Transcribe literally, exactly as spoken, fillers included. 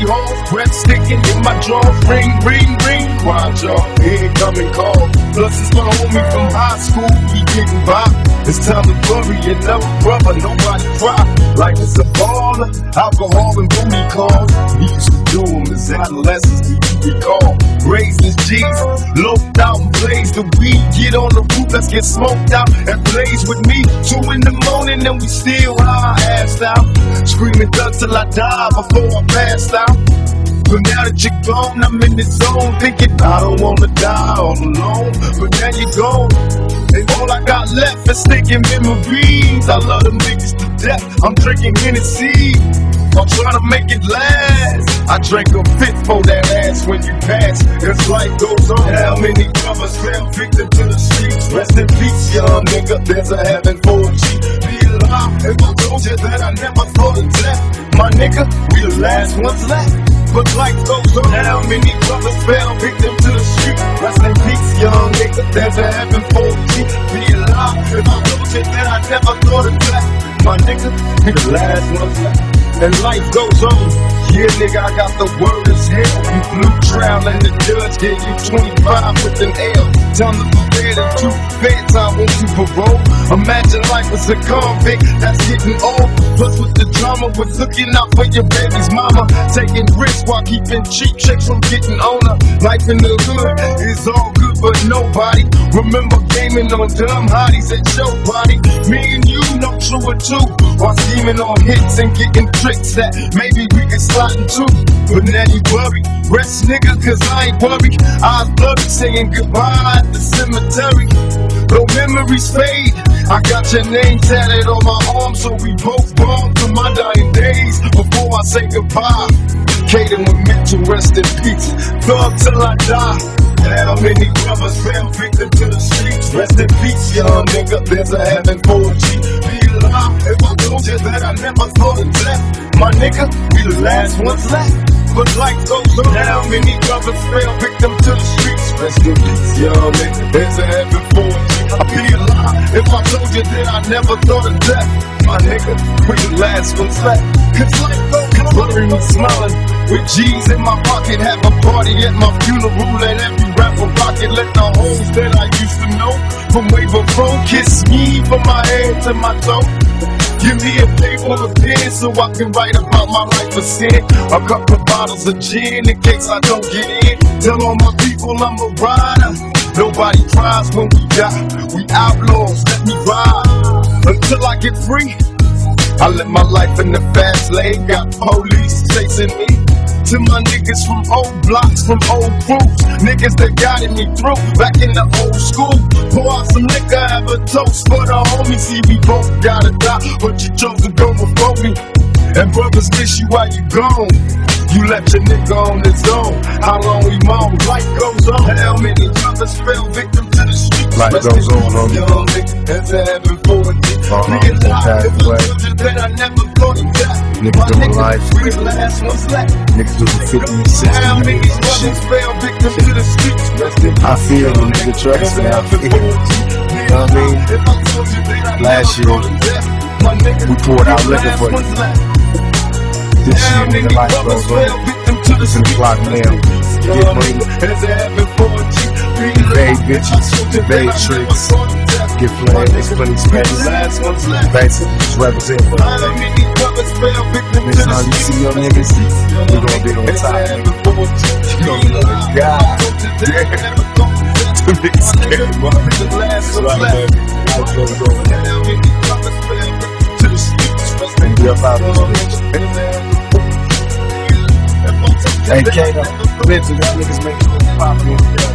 home, breath sticking in my jaw. Ring, ring, ring, quiet y'all, incoming call. Plus it's my homie from high school, he getting by. It's time to bury another brother, nobody cry. Life is a baller, alcohol and booty calls. He used to do them as adolescents, we recall. Raised as G's, loped out and blazed the weed. Get on the roof, let's get smoked out and blaze with me. Two in the morning and we still high, assed out. Screaming thugs till I die before I passed out. But now that you're gone, I'm in the zone, thinking I don't wanna die all alone. But now you're gone, and all I got left is stinking memories. I love them niggas to death, I'm drinking Hennessy, I'm trying to make it last. I drank a fifth for that ass when you pass. As life goes on, how many brothers fell victim to the streets? Rest in peace, young nigga, there's a heaven for a G. Be alive, if I told you that I never thought of death. My nigga, we the last ones left. But life goes on, how many brothers fell victim to the street? Rest in peace, young nigga, there's a heaven for a G. Be alive, if I told you that I never thought of death. My nigga, we the last ones left. And life goes on. Yeah, nigga, I got the word as hell. You blue trial and the judge gave you twenty-five with an L. Time to prepare the two feds, I want you parole. Imagine life as a convict that's getting old. Plus with the drama, with looking out for your baby's mama. Taking risks while keeping cheap checks from getting on her. Life in the hood is all good, but nobody remember gaming on dumb hotties at your body. Me and you know true or two. While scheming on hits and getting tricks that maybe we can slide into. But now you worry, rest nigga, cause I ain't worried. Eyes blurry, saying goodbye at the cemetery. Though memories fade, I got your name tatted on my arm, so we both born to my dying days. Before I say goodbye, Caden was meant to rest in peace. Thug till I die. How many brothers fell victim to the streets? Rest in peace, young nigga, there's a heaven for a G. Be alive, if I told you that I never thought of death. My nigga, we the last ones left. But life goes on, how many brothers fell victim to the streets? Rest in peace, young nigga, there's a heaven for a G. I'll be alive, if I told you that I never thought of death. My nigga, we the last ones left. Cause life goes on, bury me smiling. With G's in my pocket, have a party at my funeral, and every rapper rocket, let the hoes that I used to know from way before kiss me from my head to my toe. Give me a paper of pen so I can write about my life of sin. A couple bottles of gin in case I don't get in. Tell all my people I'm a rider. Nobody cries when we die. We outlaws, let me ride until I get free. I live my life in the fast lane, got police chasing me. To my niggas from old blocks, from old crews, niggas that guided me through, back in the old school. Pour out some liquor, have a toast for the homies. See, we both gotta die, but you chose to go before me. And brothers miss you while you gone. You left your nigga on his own. How long we moan? Life goes on. How many brothers fell victim to the streets? Life Rest goes on, homie. Young nigga, that's a heaven for a G. Uh-huh. Nigga life, if I Way. told you that I never thought of that. Niggas My doing nigga, life. we the last ones left. Niggas doing fifty, sixty How many years and brothers shit. fell victim to the streets? Rest in I feel the nigga tracks now. You know what I mean? Last year, we poured out liquor for you. This year, nigga, life goes on. It's in the clock now. Get money, evade bitches, evade tricks, get played, there's plenty of space. Basically, just represent for the next time you see your niggas, we gonna be on top, nigga. You gonna be like, God damn. Them niggas scared, man. That's right, baby. Life goes on. And we up out of this bitch. Hey, Kato, bitch, y'all niggas make it pop in.